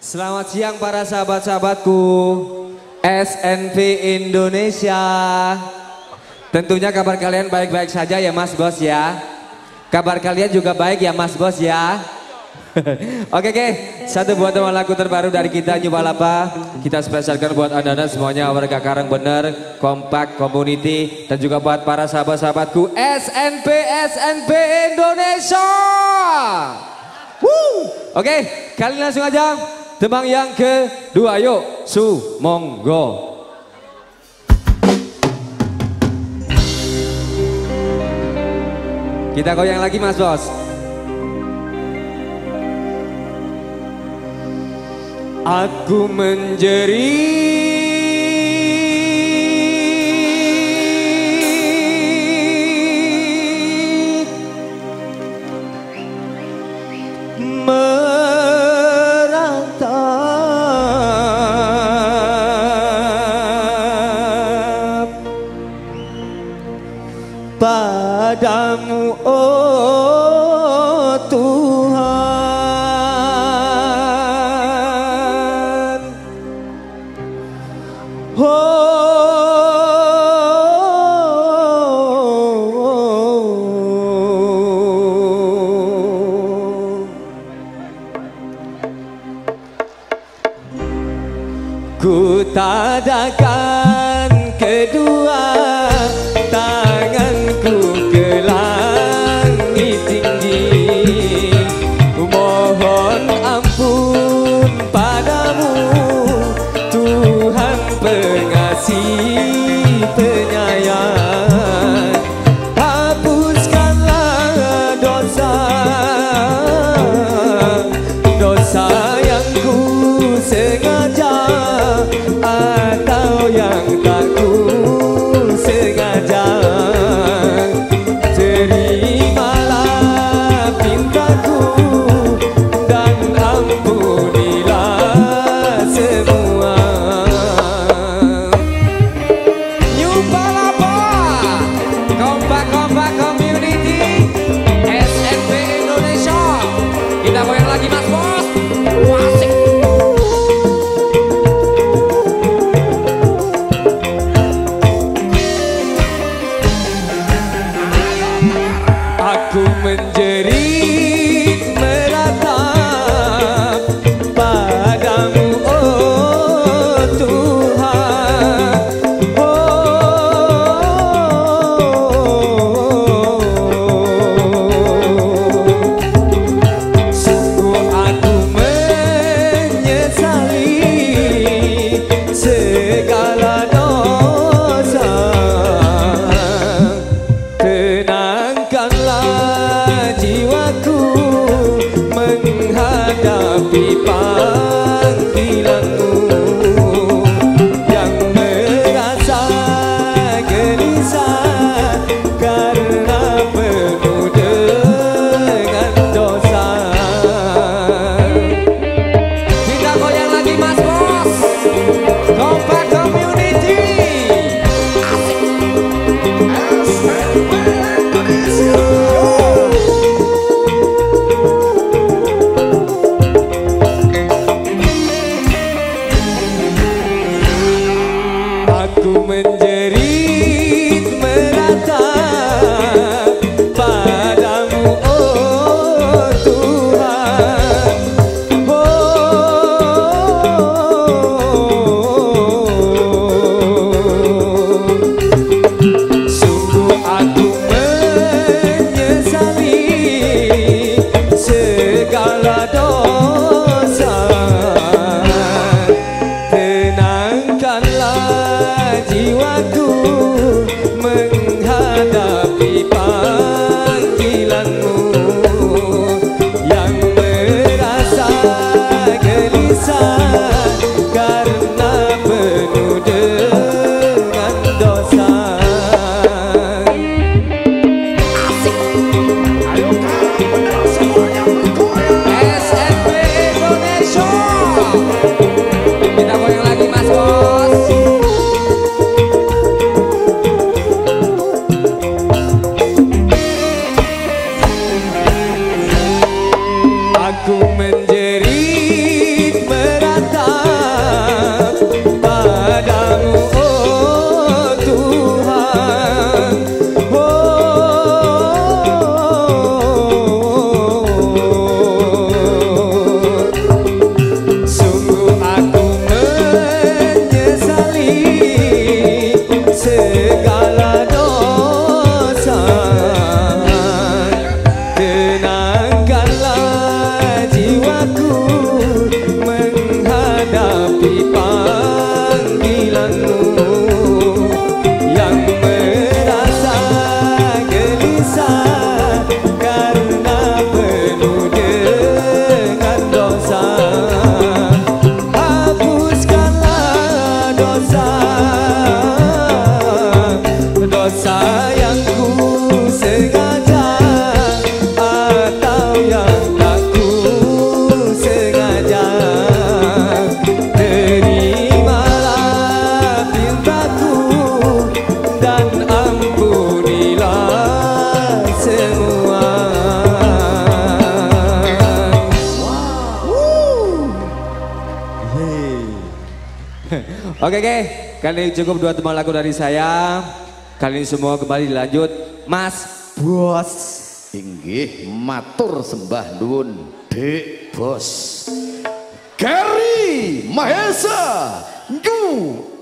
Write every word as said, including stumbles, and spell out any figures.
Selamat siang para sahabat-sahabatku S N P Indonesia. Tentunya kabar kalian baik-baik saja ya Mas Bos ya. Kabar kalian juga baik ya Mas Bos ya. Oke oke, satu buat teman lagu terbaru dari kita New Palapa. Kita spesialkan buat anda-anda semuanya warga Karang Bener, Kompak Community, dan juga buat para sahabat-sahabatku S N P S N P Indonesia. Woo! Oke, kalian langsung aja tembang yang kedua, yuk Su monggo. Kita goyang lagi Mas Bos. Aku menjerit meratap padamu oh Tuhan. Ku tadakan kedua tanganku ke langit tinggi, ku mohon ampun padamu Tuhan pengasih penyayang. Hapuskanlah dosa dosa yang ku sengaja atau yang tak ku sengaja. Terimalah pintaku dan ampunilah semua. New Palapa, Kompak-Kompak Community, S N P Indonesia. Kita goyang lagi Mas Bos. Wasik. Aku menjerit meratap padamu oh Tuhan. Oh, sungguh aku menyesali segala dosa. Tenangkanlah jiwaku menghadapi panggilanmu, yang merasa gelisah karena penuh dengan dosa. Kita goyang lagi Mas Bos, Kompak Community. Aku menjerit meratap padamu oh Tuhan. Oh, sungguh aku menyesali segala dosa. Tenangkanlah jiwaku menghadapi panggilanmu, yang merasa gelisah karena penuh dengan dosa. Asik. Ayo benar semuanya S N P Indonesia. Kita goyang lagi Mas Bos. Aku menjerit Oke oke, kali ini cukup dua teman lagu dari saya. Kali ini semua kembali dilanjut, Mas Bos. Inggih matur sembah nuwun Dek Bos. Gary Mahesa New